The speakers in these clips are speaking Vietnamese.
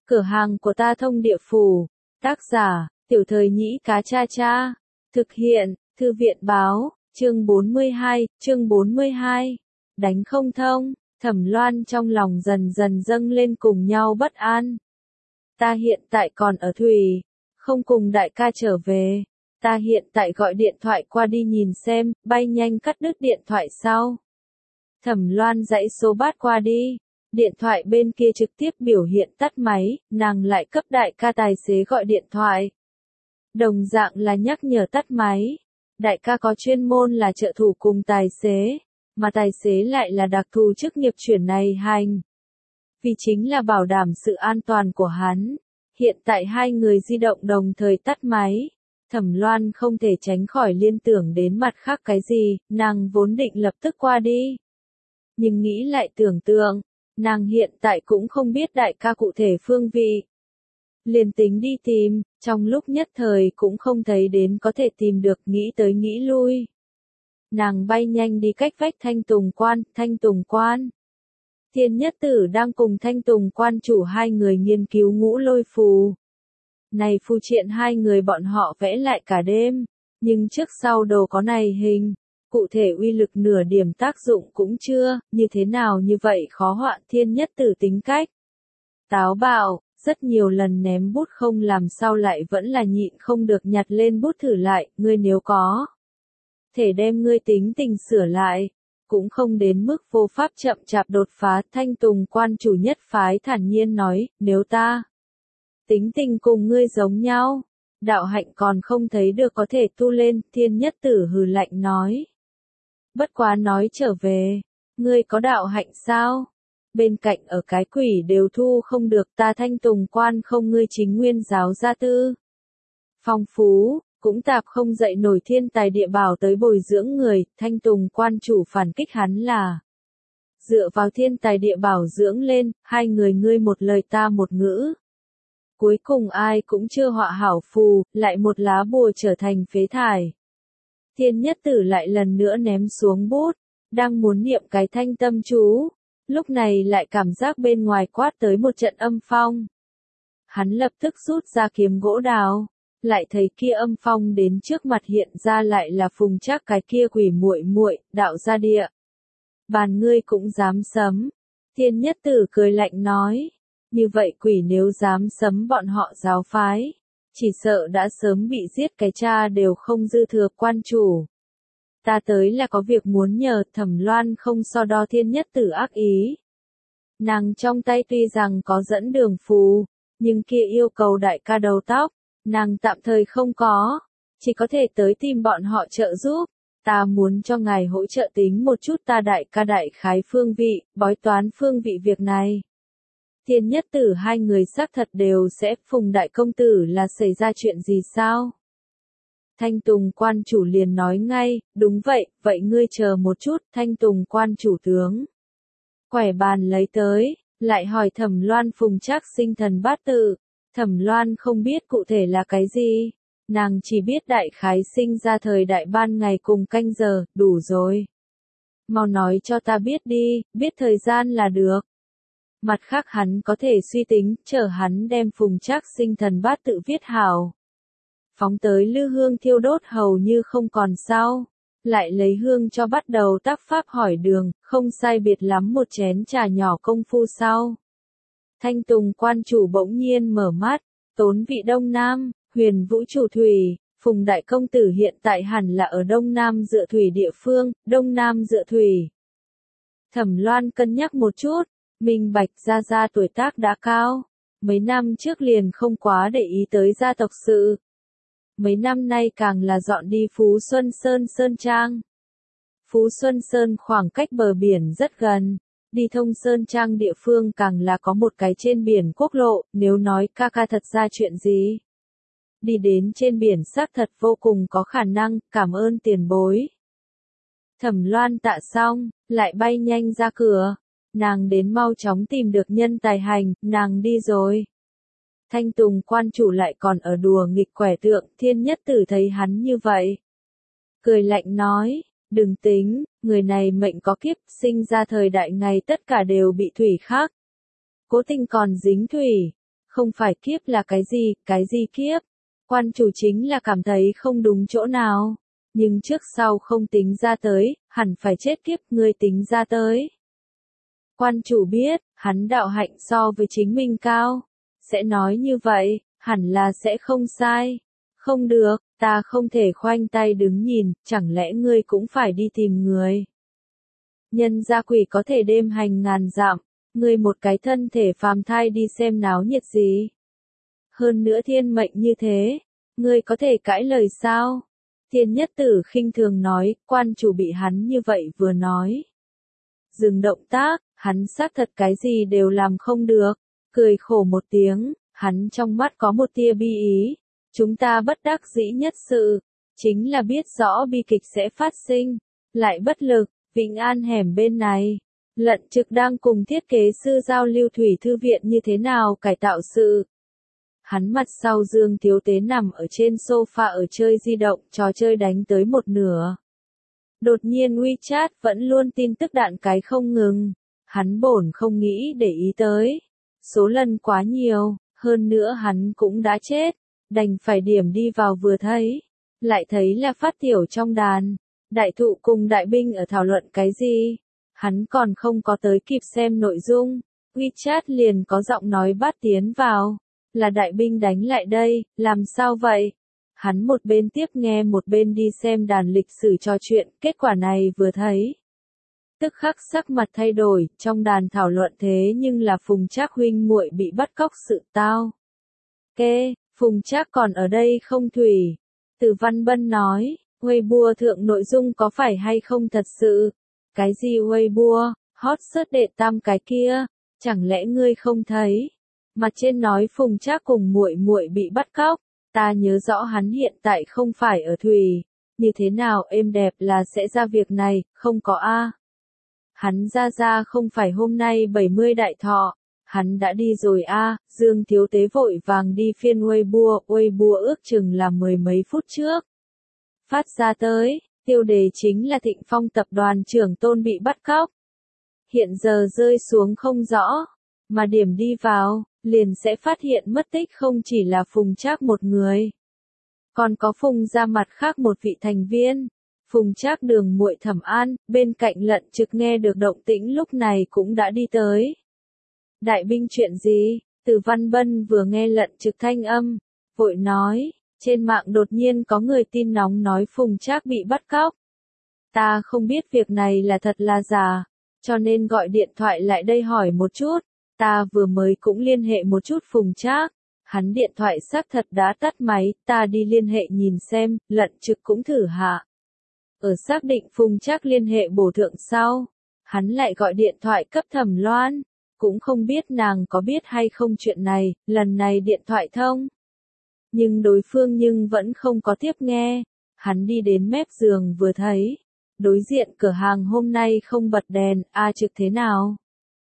Cửa hàng của ta thông địa phủ. Tác giả, Tiểu Thời Nhĩ Cá Cha Cha. Thực hiện, Thư viện báo, chương 42. Đánh không thông, Thẩm Loan trong lòng dần dần dâng lên cùng nhau bất an. Ta hiện tại còn ở thủy, không cùng đại ca trở về. Ta hiện tại gọi điện thoại qua đi nhìn xem, bay nhanh cắt đứt điện thoại sau. Thẩm Loan dãy số bát qua đi. Điện thoại bên kia trực tiếp biểu hiện tắt máy, nàng lại cấp đại ca tài xế gọi điện thoại. Đồng dạng là nhắc nhở tắt máy. Đại ca có chuyên môn là trợ thủ cùng tài xế, mà tài xế lại là đặc thù chức nghiệp chuyển này hành. Vì chính là bảo đảm sự an toàn của hắn. Hiện tại hai người di động đồng thời tắt máy. Thẩm Loan không thể tránh khỏi liên tưởng đến mặt khác cái gì, nàng vốn định lập tức qua đi. Nhưng nghĩ lại tưởng tượng, nàng hiện tại cũng không biết đại ca cụ thể phương vị. Liền tính đi tìm, trong lúc nhất thời cũng không thấy đến có thể tìm được, nghĩ tới nghĩ lui. Nàng bay nhanh đi cách vách Thanh Tùng Quan. Thiên Nhất Tử đang cùng Thanh Tùng Quan chủ hai người nghiên cứu ngũ lôi phù. Này phù triện hai người bọn họ vẽ lại cả đêm, nhưng trước sau đồ có này hình. Cụ thể uy lực nửa điểm tác dụng cũng chưa, như thế nào như vậy khó hoạn Thiên Nhất Tử tính cách. Táo bạo, rất nhiều lần ném bút không làm sao lại vẫn là nhịn không được nhặt lên bút thử lại, ngươi nếu có thể đem ngươi tính tình sửa lại, cũng không đến mức vô pháp chậm chạp đột phá. Thanh Tùng Quan chủ nhất phái thản nhiên nói, nếu ta tính tình cùng ngươi giống nhau, đạo hạnh còn không thấy được có thể tu lên. Thiên Nhất Tử hừ lạnh nói. Bất quá nói trở về, ngươi có đạo hạnh sao? Bên cạnh ở cái quỷ đều thu không được, ta Thanh Tùng Quan không ngươi chính nguyên giáo gia tư. Phong phú, cũng tạp không dậy nổi thiên tài địa bảo tới bồi dưỡng người. Thanh Tùng Quan chủ phản kích hắn là dựa vào thiên tài địa bảo dưỡng lên, hai người ngươi một lời ta một ngữ. Cuối cùng ai cũng chưa họa hảo phù, lại một lá bùa trở thành phế thải. Thiên Nhất Tử lại lần nữa ném xuống bút, đang muốn niệm cái thanh tâm chú, lúc này lại cảm giác bên ngoài quát tới một trận âm phong. Hắn lập tức rút ra kiếm gỗ đào, lại thấy kia âm phong đến trước mặt hiện ra lại là Phùng Trác cái kia quỷ muội, đạo gia địa. Bàn ngươi cũng dám sấm. Thiên Nhất Tử cười lạnh nói, như vậy quỷ nếu dám sấm bọn họ giáo phái, chỉ sợ đã sớm bị giết cái cha đều không dư thừa. Quan chủ, ta tới là có việc muốn nhờ. Thẩm Loan không so đo Thiên Nhất Tử ác ý. Nàng trong tay tuy rằng có dẫn đường phù, nhưng kia yêu cầu đại ca đầu tóc, nàng tạm thời không có, chỉ có thể tới tìm bọn họ trợ giúp. Ta muốn cho ngài hỗ trợ tính một chút ta đại ca đại khái phương vị, bói toán phương vị việc này. Thiên Nhất Tử hai người xác thật đều sẽ. Phùng đại công tử là xảy ra chuyện gì sao? Thanh Tùng Quan chủ liền nói ngay, đúng vậy, vậy ngươi chờ một chút. Thanh Tùng Quan chủ tướng quẻ bàn lấy tới, lại hỏi Thẩm Loan Phùng Trác sinh thần bát tự. Thẩm Loan không biết cụ thể là cái gì, nàng chỉ biết đại khái sinh ra thời đại ban ngày cùng canh giờ, đủ rồi. Mau nói cho ta biết đi, biết thời gian là được. Mặt khác hắn có thể suy tính, chờ hắn đem Phùng Trác sinh thần bát tự viết hảo. Phóng tới lư hương thiêu đốt hầu như không còn sao. Lại lấy hương cho bắt đầu tác pháp hỏi đường, không sai biệt lắm một chén trà nhỏ công phu sau. Thanh Tùng Quan chủ bỗng nhiên mở mắt, tốn vị Đông Nam, Huyền Vũ chủ thủy, Phùng đại công tử hiện tại hẳn là ở Đông Nam dựa thủy địa phương. Đông Nam dựa thủy. Thẩm Loan cân nhắc một chút, minh bạch gia tuổi tác đã cao, mấy năm trước liền không quá để ý tới gia tộc sự. Mấy năm nay càng là dọn đi Phú Xuân Sơn Trang. Phú Xuân Sơn khoảng cách bờ biển rất gần, đi thông Sơn Trang địa phương càng là có một cái trên biển quốc lộ. Nếu nói ca ca thật ra chuyện gì, đi đến trên biển xác thật vô cùng có khả năng. Cảm ơn tiền bối. Thẩm Loan tạ xong, lại bay nhanh ra cửa. Nàng đến mau chóng tìm được nhân tài hành, nàng đi rồi. Thanh Tùng Quan chủ lại còn ở đùa nghịch quẻ tượng. Thiên Nhất Tử thấy hắn như vậy, cười lạnh nói, đừng tính, người này mệnh có kiếp, sinh ra thời đại ngày tất cả đều bị thủy khắc. Cố tình còn dính thủy, Không phải kiếp là cái gì kiếp? Quan chủ chính là cảm thấy không đúng chỗ nào. Nhưng trước sau không tính ra tới, hẳn phải chết kiếp ngươi tính ra tới. Quan chủ biết, hắn đạo hạnh so với chính mình cao. Sẽ nói như vậy, hẳn là sẽ không sai. Không được, ta không thể khoanh tay đứng nhìn, chẳng lẽ ngươi cũng phải đi tìm người. Nhân gia quỷ có thể đêm hành ngàn dặm, ngươi một cái thân thể phàm thai đi xem náo nhiệt gì. Hơn nữa thiên mệnh như thế, ngươi có thể cãi lời sao? Thiên Nhất Tử khinh thường nói, quan chủ bị hắn như vậy vừa nói. Dừng động tác, hắn xác thật cái gì đều làm không được, cười khổ một tiếng, hắn trong mắt có một tia bi ý. Chúng ta bất đắc dĩ nhất sự, chính là biết rõ bi kịch sẽ phát sinh, lại bất lực. Vĩnh An hẻm bên này, Lận Trực đang cùng thiết kế sư giao lưu thủy thư viện như thế nào cải tạo sự. Hắn mặt sau Dương Thiếu Tế nằm ở trên sofa ở chơi di động, trò chơi đánh tới một nửa. Đột nhiên WeChat vẫn luôn tin tức đạn cái không ngừng, hắn bổn không nghĩ để ý tới. Số lần quá nhiều, hơn nữa hắn cũng đã chết, đành phải điểm đi vào vừa thấy. Lại thấy là Phát Tiểu trong đàn. Đại thụ cùng đại binh ở thảo luận cái gì? Hắn còn không có tới kịp xem nội dung. WeChat liền có giọng nói bắt tiến vào. Là đại binh đánh lại đây, làm sao vậy? Hắn một bên tiếp nghe một bên đi xem đàn lịch sử trò chuyện, kết quả này vừa thấy. Tức khắc sắc mặt thay đổi, trong đàn thảo luận thế nhưng là Phùng Trác huynh muội bị bắt cóc sự tao. Phùng Trác còn ở đây không Thủy? Từ Văn Bân nói. Weibo thượng nội dung có phải hay không thật sự? Cái gì Weibo, hot search đệ tam cái kia, chẳng lẽ ngươi không thấy? Mặt trên nói Phùng Trác cùng muội muội bị bắt cóc, ta nhớ rõ hắn hiện tại không phải ở Thủy, như thế nào êm đẹp là sẽ ra việc này, không có a. Hắn ra không phải hôm nay 70 đại thọ, hắn đã đi rồi a. Dương Thiếu Tế vội vàng đi phiên Weibo ước chừng là 10 mấy phút trước. Phát ra tới, tiêu đề chính là Thịnh Phong tập đoàn trưởng Tôn bị bắt cóc. Hiện giờ rơi xuống không rõ, mà điểm đi vào, liền sẽ phát hiện mất tích không chỉ là Phùng Trác một người. Còn có Phùng ra mặt khác một vị thành viên. Phùng Trác Đường muội Thẩm An, bên cạnh Lận Trực nghe được động tĩnh lúc này cũng đã đi tới. Đại binh chuyện gì? Từ Văn Bân vừa nghe Lận Trực thanh âm, vội nói. Trên mạng đột nhiên có người tin nóng nói Phùng Trác bị bắt cóc. Ta không biết việc này là thật là giả, cho nên gọi điện thoại lại đây hỏi một chút. Ta vừa mới cũng liên hệ một chút Phùng Trác, hắn điện thoại xác thật đã tắt máy, ta đi liên hệ nhìn xem, Lận Trực cũng thử hạ. Ở xác định Phùng Trác liên hệ bổ thượng sau, hắn lại gọi điện thoại cấp Thẩm Loan, cũng không biết nàng có biết hay không chuyện này, lần này điện thoại thông. Nhưng đối phương vẫn không có tiếp nghe, hắn đi đến mép giường vừa thấy, đối diện cửa hàng hôm nay không bật đèn, Trực thế nào?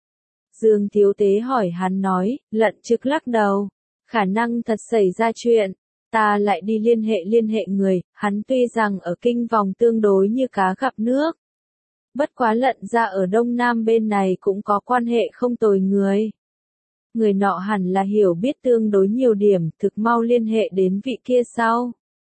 Dương Thiếu Tế hỏi hắn nói, Lận Trực lắc đầu, khả năng thật xảy ra chuyện, ta lại đi liên hệ người, hắn tuy rằng ở kinh vòng tương đối như cá gặp nước. Bất quá Lận ra ở Đông Nam bên này cũng có quan hệ không tồi người. Người nọ hẳn là hiểu biết tương đối nhiều điểm, thực mau liên hệ đến vị kia sau.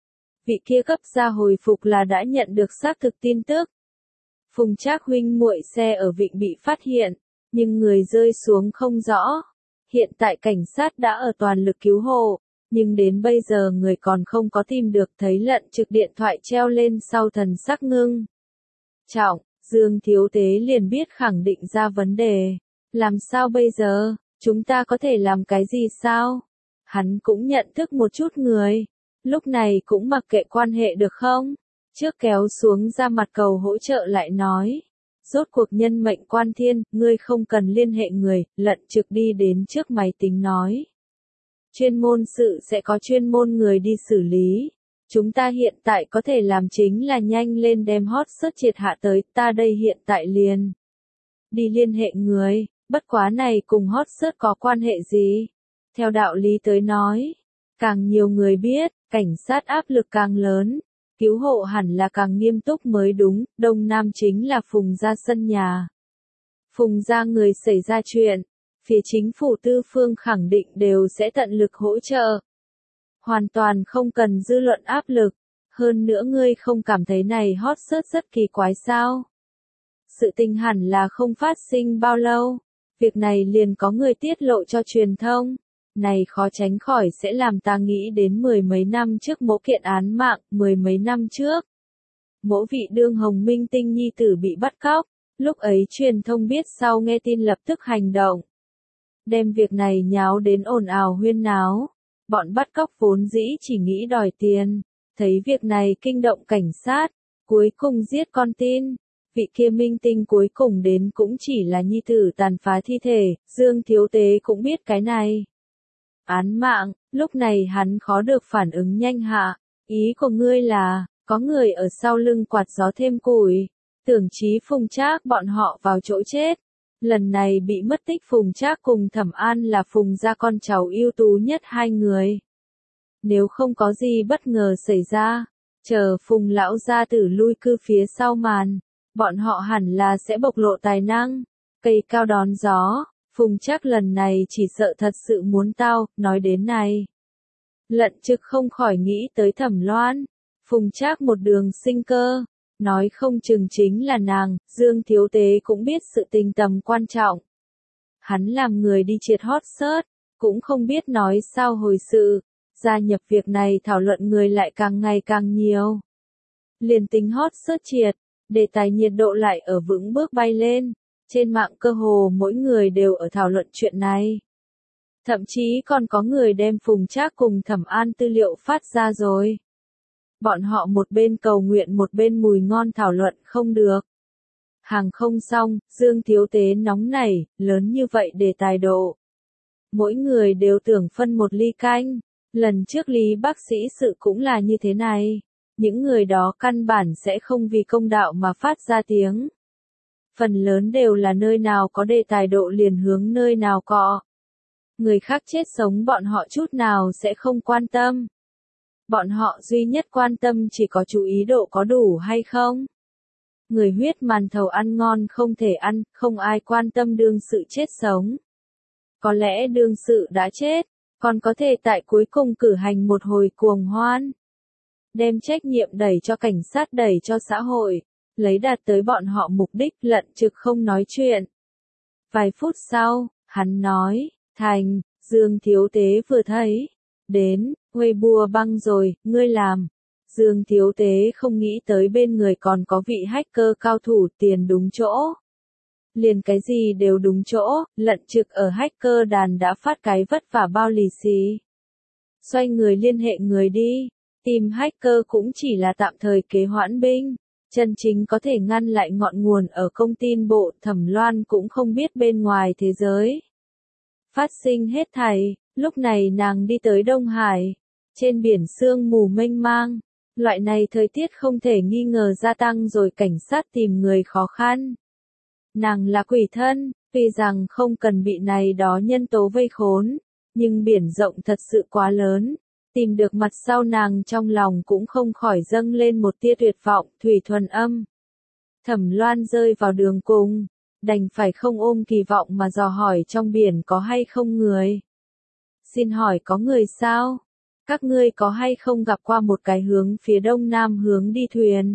Vị kia cấp ra hồi phục là đã nhận được xác thực tin tức. Phùng Trác huynh muội xe ở Vịnh bị phát hiện, nhưng người rơi xuống không rõ. Hiện tại cảnh sát đã ở toàn lực cứu hộ, nhưng đến bây giờ người còn không có tìm được. Thấy Lận Trực điện thoại treo lên sau thần sắc ngưng trọng, Dương Thiếu Tế liền biết khẳng định ra vấn đề. Làm sao bây giờ? Chúng ta có thể làm cái gì sao? Hắn cũng nhận thức một chút người. Lúc này cũng mặc kệ quan hệ được không? Trước kéo xuống ra mặt cầu hỗ trợ lại nói. Rốt cuộc nhân mệnh quan thiên, ngươi không cần liên hệ người, Lận Trực đi đến trước máy tính nói. Chuyên môn sự sẽ có chuyên môn người đi xử lý. Chúng ta hiện tại có thể làm chính là nhanh lên đem hot search triệt hạ tới, ta đây hiện tại liền. Đi liên hệ người. Bất quá này cùng hot search có quan hệ gì? Theo đạo lý tới nói, càng nhiều người biết, cảnh sát áp lực càng lớn, cứu hộ hẳn là càng nghiêm túc mới đúng, Đông Nam chính là Phùng gia sân nhà. Phùng gia người xảy ra chuyện, phía chính phủ tư phương khẳng định đều sẽ tận lực hỗ trợ. Hoàn toàn không cần dư luận áp lực, hơn nữa ngươi không cảm thấy này hot search rất kỳ quái sao? Sự tình hẳn là không phát sinh bao lâu, việc này liền có người tiết lộ cho truyền thông, này khó tránh khỏi sẽ làm ta nghĩ đến mười mấy năm trước mỗi kiện án mạng, mười mấy năm trước. Mỗi vị đương hồng minh tinh nhi tử bị bắt cóc, lúc ấy truyền thông biết sau nghe tin lập tức hành động. Đem việc này nháo đến ồn ào huyên náo, bọn bắt cóc vốn dĩ chỉ nghĩ đòi tiền, thấy việc này kinh động cảnh sát, cuối cùng giết con tin. Vị kia minh tinh cuối cùng đến cũng chỉ là nhi tử tàn phá thi thể, Dương Thiếu Tế cũng biết cái này. Án mạng, lúc này hắn khó được phản ứng nhanh hạ, ý của ngươi là, có người ở sau lưng quạt gió thêm củi, tưởng chí Phùng Trác bọn họ vào chỗ chết. Lần này bị mất tích Phùng Trác cùng Thẩm An là Phùng gia con cháu ưu tú nhất hai người. Nếu không có gì bất ngờ xảy ra, chờ Phùng lão gia tử lui cư phía sau màn, bọn họ hẳn là sẽ bộc lộ tài năng, cây cao đón gió. Phùng Trác lần này chỉ sợ thật sự muốn tao, nói đến này. Lận Trực không khỏi nghĩ tới Thẩm Loan, Phùng Trác một đường sinh cơ, nói không chừng chính là nàng, Dương Thiếu Tế cũng biết sự tình tầm quan trọng. Hắn làm người đi triệt hot search, cũng không biết nói sao hồi sự, gia nhập việc này thảo luận người lại càng ngày càng nhiều. Liền tính hot search triệt, đề tài nhiệt độ lại ở vững bước bay lên. Trên mạng cơ hồ mỗi người đều ở thảo luận chuyện này. Thậm chí còn có người đem Phùng Trác cùng Thẩm An tư liệu phát ra rồi. Bọn họ một bên cầu nguyện một bên mùi ngon thảo luận không được. Hàng không xong, Dương Thiếu Tế nóng nảy, lớn như vậy đề tài độ. Mỗi người đều tưởng phân một ly canh. Lần trước Lý bác sĩ sự cũng là như thế này. Những người đó căn bản sẽ không vì công đạo mà phát ra tiếng. Phần lớn đều là nơi nào có đề tài độ liền hướng nơi nào cọ. Người khác chết sống bọn họ chút nào sẽ không quan tâm. Bọn họ duy nhất quan tâm chỉ có chú ý độ có đủ hay không. Người huyết màn thầu ăn ngon không thể ăn, không ai quan tâm đương sự chết sống. Có lẽ đương sự đã chết, còn có thể tại cuối cùng cử hành một hồi cuồng hoan. Đem trách nhiệm đẩy cho cảnh sát đẩy cho xã hội. Lấy đạt tới bọn họ mục đích. Lận Trực không nói chuyện. Vài phút sau, hắn nói, thành, Dương Thiếu Tế vừa thấy. Đến, Weibo băng rồi, ngươi làm. Dương Thiếu Tế không nghĩ tới bên người còn có vị hacker cao thủ tiền đúng chỗ. Liền cái gì đều đúng chỗ, Lận Trực ở hacker đàn đã phát cái vất vả bao lì xì. Xoay người liên hệ người đi, tìm hacker cũng chỉ là tạm thời kế hoãn binh. Chân chính có thể ngăn lại ngọn nguồn ở công tin bộ. Thẩm Loan cũng không biết bên ngoài thế giới phát sinh hết thảy. Lúc này nàng đi tới Đông Hải, trên biển sương mù mênh mang, loại này thời tiết không thể nghi ngờ gia tăng rồi cảnh sát tìm người khó khăn. Nàng là quỷ thân, tuy rằng không cần bị này đó nhân tố vây khốn, nhưng biển rộng thật sự quá lớn. Tìm được mặt sau nàng trong lòng cũng không khỏi dâng lên một tia tuyệt vọng. Thủy Thuần Âm, Thẩm Loan rơi vào đường cùng, đành phải không ôm kỳ vọng mà dò hỏi trong biển có hay không người. Xin hỏi có người sao? Các ngươi có hay không gặp qua một cái hướng phía đông nam hướng đi thuyền?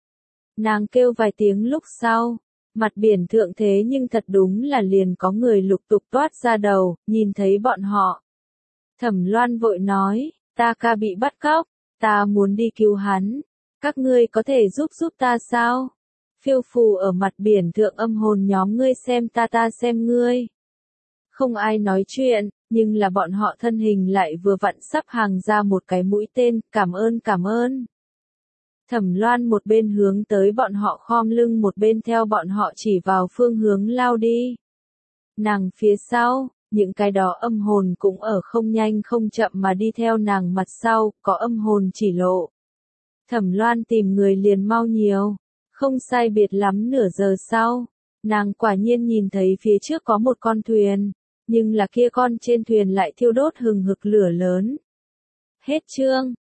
Nàng kêu vài tiếng lúc sau, mặt biển thượng thế nhưng thật đúng là liền có người lục tục toát ra đầu, nhìn thấy bọn họ. Thẩm Loan vội nói, ta ca bị bắt cóc, ta muốn đi cứu hắn, các ngươi có thể giúp ta sao? Phiêu phù ở mặt biển thượng âm hồn nhóm ngươi xem ta xem ngươi. Không ai nói chuyện, nhưng là bọn họ thân hình lại vừa vặn sắp hàng ra một cái mũi tên, cảm ơn. Thẩm Loan một bên hướng tới bọn họ khom lưng một bên theo bọn họ chỉ vào phương hướng lao đi. Nàng phía sau, những cái đó âm hồn cũng ở không nhanh không chậm mà đi theo nàng mặt sau, có âm hồn chỉ lộ. Thẩm Loan tìm người liền mau nhiều, không sai biệt lắm nửa giờ sau, nàng quả nhiên nhìn thấy phía trước có một con thuyền, nhưng là kia con trên thuyền lại thiêu đốt hừng hực lửa lớn. Hết chương.